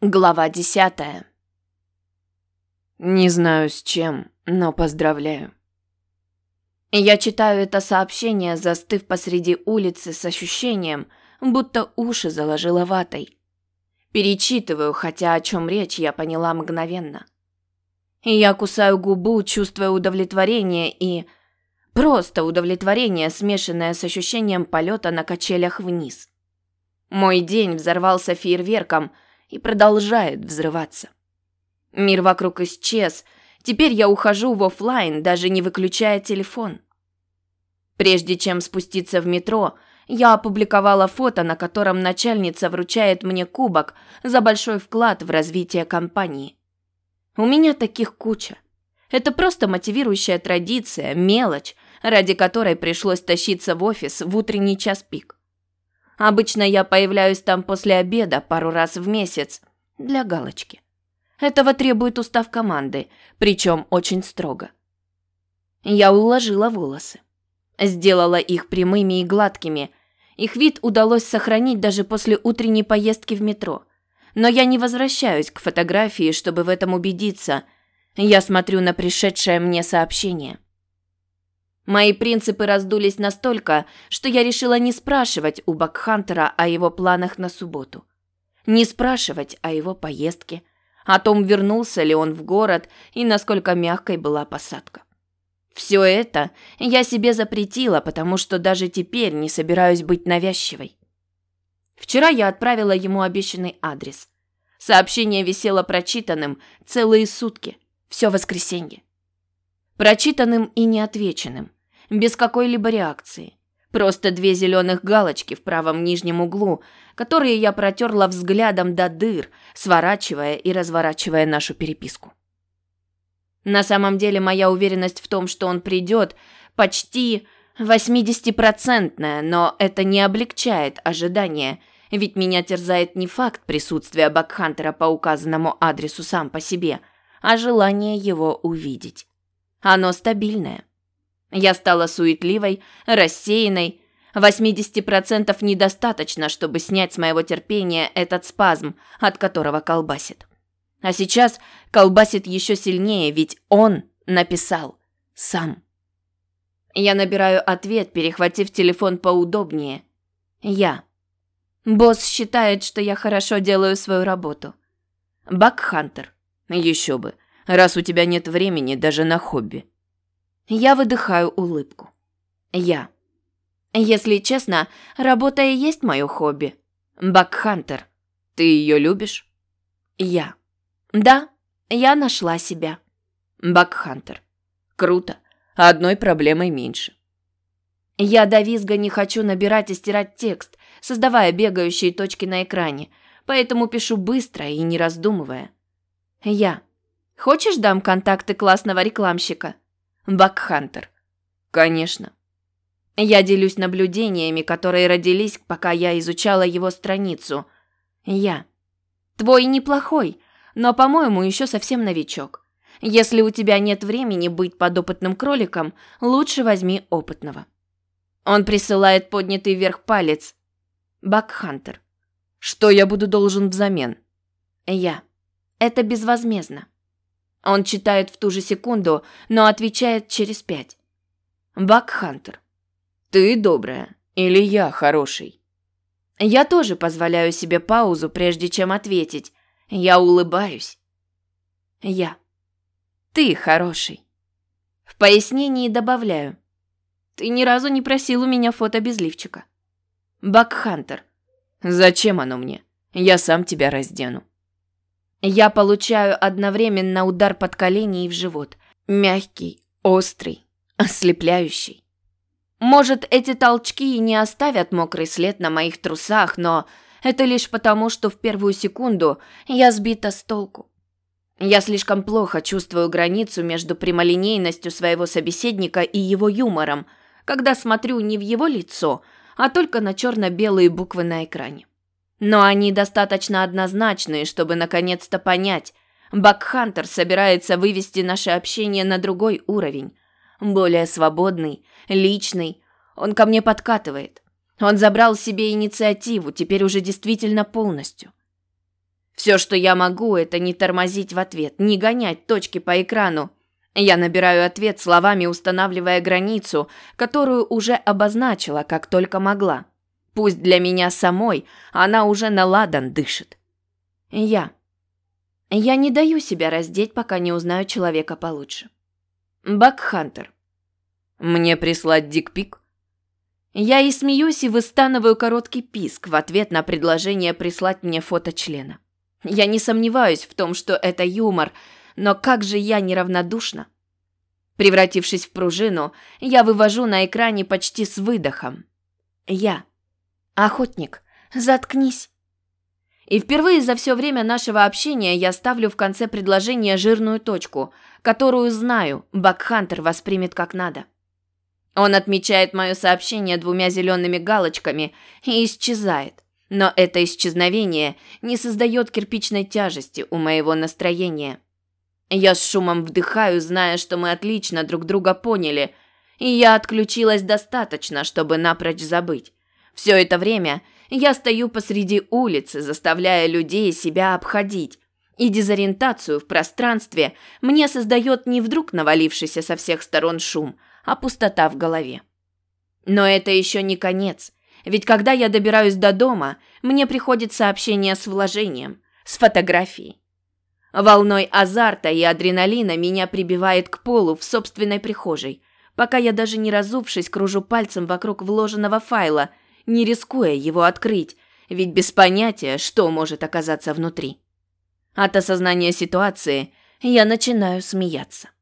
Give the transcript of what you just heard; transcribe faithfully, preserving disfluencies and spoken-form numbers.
Глава десятая. Не знаю с чем, но поздравляю. Я читаю это сообщение, застыв посреди улицы с ощущением, будто уши заложило ватой. Перечитываю, хотя о чем речь я поняла мгновенно. И я кусаю губу, чувствуя удовлетворение и... Просто удовлетворение, смешанное с ощущением полета на качелях вниз. Мой день взорвался фейерверком и продолжает взрываться. Мир вокруг исчез. Теперь я ухожу в офлайн, даже не выключая телефон. Прежде чем спуститься в метро, я опубликовала фото, на котором начальница вручает мне кубок за большой вклад в развитие компании. У меня таких куча. Это просто мотивирующая традиция, мелочь, ради которой пришлось тащиться в офис в утренний час пик. Обычно я появляюсь там после обеда пару раз в месяц для галочки. Этого требует устав команды, причем очень строго. Я уложила волосы. Сделала их прямыми и гладкими. Их вид удалось сохранить даже после утренней поездки в метро. Но я не возвращаюсь к фотографии, чтобы в этом убедиться. Я смотрю на пришедшее мне сообщение. Мои принципы раздулись настолько, что я решила не спрашивать у Бакхантера о его планах на субботу. Не спрашивать о его поездке, о том, вернулся ли он в город и насколько мягкой была посадка. Все это я себе запретила, потому что даже теперь не собираюсь быть навязчивой. Вчера я отправила ему обещанный адрес. Сообщение висело прочитанным целые сутки, все воскресенье. Прочитанным и неотвеченным, без какой-либо реакции. Просто две зеленых галочки в правом нижнем углу, которые я протерла взглядом до дыр, сворачивая и разворачивая нашу переписку. На самом деле моя уверенность в том, что он придет, почти восьмидесятипроцентная, но это не облегчает ожидания, ведь меня терзает не факт присутствия Бакхантера по указанному адресу сам по себе, а желание его увидеть. Оно стабильное. Я стала суетливой, рассеянной. восемьдесят процентов недостаточно, чтобы снять с моего терпения этот спазм, от которого колбасит. А сейчас колбасит еще сильнее, ведь он написал сам. Я набираю ответ, перехватив телефон поудобнее. Я. Босс считает, что я хорошо делаю свою работу. Бакхантер. Еще бы. Раз у тебя нет времени даже на хобби. Я выдыхаю улыбку. Я. Если честно, работа и есть мое хобби. Бакхантер. Ты ее любишь? Я. Да, я нашла себя. Бакхантер. Круто. Одной проблемой меньше. Я до визга не хочу набирать и стирать текст, создавая бегающие точки на экране, поэтому пишу быстро и не раздумывая. Я. Хочешь, дам контакты классного рекламщика? Бакхантер. Конечно. Я делюсь наблюдениями, которые родились, пока я изучала его страницу. Я. Твой неплохой, но, по-моему, еще совсем новичок. Если у тебя нет времени быть подопытным кроликом, лучше возьми опытного. Он присылает поднятый вверх палец. Бакхантер. Что я буду должен взамен? Я. Это безвозмездно. Он читает в ту же секунду, но отвечает через пять. Бакхантер. Ты добрая или я хороший? Я тоже позволяю себе паузу, прежде чем ответить. Я улыбаюсь. Я. Ты хороший. В пояснении добавляю. Ты ни разу не просил у меня фото без лифчика. Бакхантер. Зачем оно мне? Я сам тебя раздену. Я получаю одновременно удар под колени и в живот. Мягкий, острый, ослепляющий. Может, эти толчки и не оставят мокрый след на моих трусах, но это лишь потому, что в первую секунду я сбита с толку. Я слишком плохо чувствую границу между прямолинейностью своего собеседника и его юмором, когда смотрю не в его лицо, а только на черно-белые буквы на экране. Но они достаточно однозначные, чтобы наконец-то понять. Бакхантер собирается вывести наше общение на другой уровень. Более свободный, личный. Он ко мне подкатывает. Он забрал себе инициативу, теперь уже действительно полностью. Все, что я могу, это не тормозить в ответ, не гонять точки по экрану. Я набираю ответ словами, устанавливая границу, которую уже обозначила, как только могла. Пусть для меня самой она уже на ладан дышит. Я. Я не даю себя раздеть, пока не узнаю человека получше. Бакхантер. Мне прислать дикпик? Я и смеюсь, и выстанываю короткий писк в ответ на предложение прислать мне фото члена. Я не сомневаюсь в том, что это юмор, но как же я неравнодушна. Превратившись в пружину, я вывожу на экране почти с выдохом. Я. Охотник, заткнись. И впервые за все время нашего общения я ставлю в конце предложения жирную точку, которую знаю, Бакхантер воспримет как надо. Он отмечает мое сообщение двумя зелеными галочками и исчезает. Но это исчезновение не создает кирпичной тяжести у моего настроения. Я с шумом вдыхаю, зная, что мы отлично друг друга поняли, и я отключилась достаточно, чтобы напрочь забыть. Все это время я стою посреди улицы, заставляя людей себя обходить, и дезориентацию в пространстве мне создает не вдруг навалившийся со всех сторон шум, а пустота в голове. Но это еще не конец. Ведь когда я добираюсь до дома, мне приходит сообщение с вложением, с фотографией. Волной азарта и адреналина меня прибивает к полу в собственной прихожей, пока я даже не разувшись кружу пальцем вокруг вложенного файла, не рискуя его открыть, ведь без понятия, что может оказаться внутри. От осознания ситуации я начинаю смеяться.